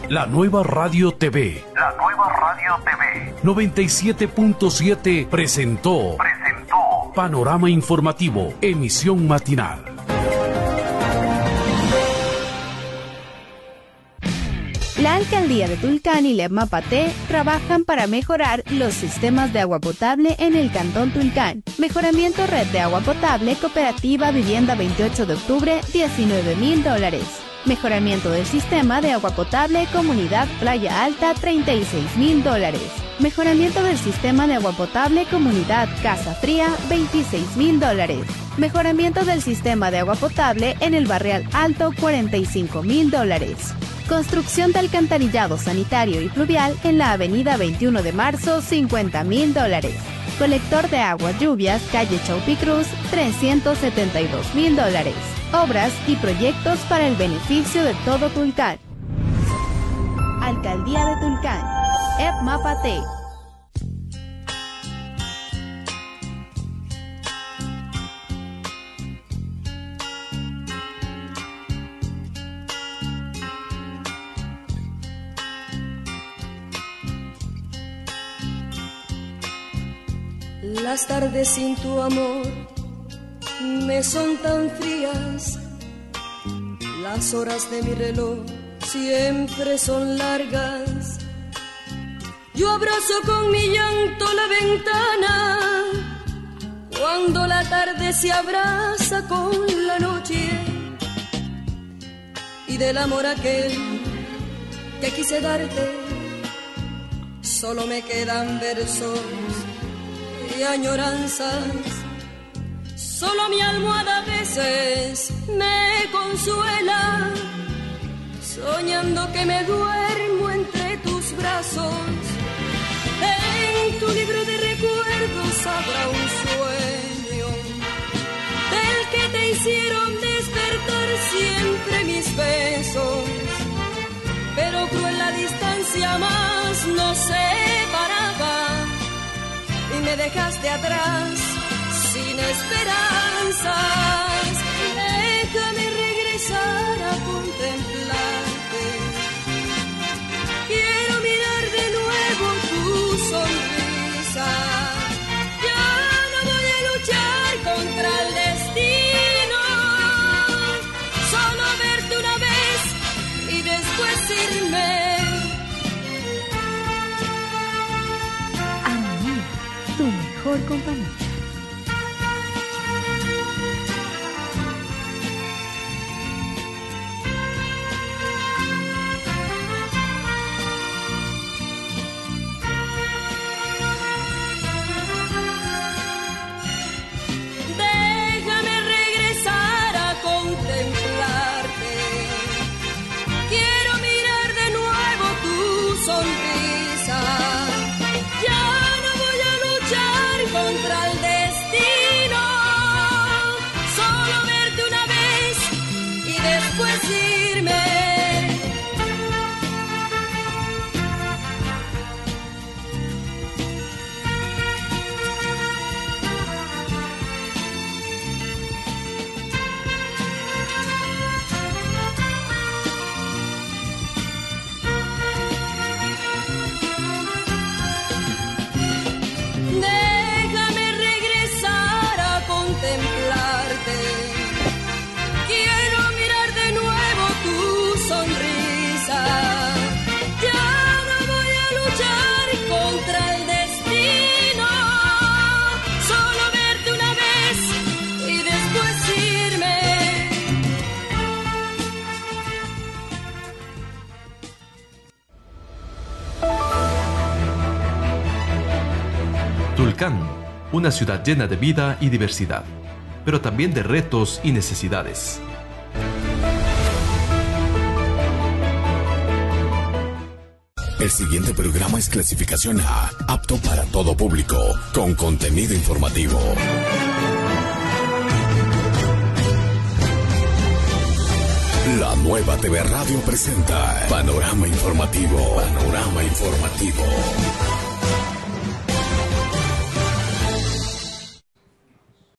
La Nueva Radio TV. La Nueva Radio TV. 97.7 presentó Panorama Informativo, emisión matinal. La Alcaldía de Tulcán y LEP-MAPATÉ trabajan para mejorar los sistemas de agua potable en el Cantón Tulcán. Mejoramiento red de agua potable, cooperativa Vivienda 28 de octubre, $19,000. Mejoramiento del sistema de agua potable, comunidad Playa Alta, $36,000. Mejoramiento del sistema de agua potable, comunidad Casa Fría, $26,000. Mejoramiento del sistema de agua potable en el Barrial Alto, $45,000. Construcción de alcantarillado sanitario y pluvial en la avenida 21 de marzo, $50,000. Colector de agua lluvias, calle Chaupicruz, $372,000. Obras y proyectos para el beneficio de todo Tulcán. Alcaldía de Tulcán. LEP-MAPATÉ. Las tardes sin tu amor me son tan frías, las horas de mi reloj siempre son largas. Yo abrazo con mi llanto la ventana cuando la tarde se abraza con la noche, y del amor aquel que quise darte solo me quedan versos y añoranzas. Solo mi almohada a veces me consuela, soñando que me duermo entre tus brazos. En tu libro de recuerdos habrá un sueño del que te hicieron despertar siempre mis besos, pero cruel la distancia más nos separaba y me dejaste atrás sin esperanzas. Déjame regresar a contemplarte, quiero mirar de nuevo tu sonrisa. Ya no voy a luchar contra el destino, solo verte una vez y después irme. Tu mejor compañía. Déjame regresar a contemplarte, quiero mirar de nuevo tu sonrisa. Ya contra el destino, solo verte una vez y después irme. Quiero mirar de nuevo tu sonrisa. Ya no voy a luchar contra el destino, solo verte una vez y después irme. Tulcán, una ciudad llena de vida y diversidad, pero también de retos y necesidades. El siguiente programa es clasificación A, apto para todo público, con contenido informativo. La Nueva TV Radio presenta Panorama Informativo. Panorama Informativo.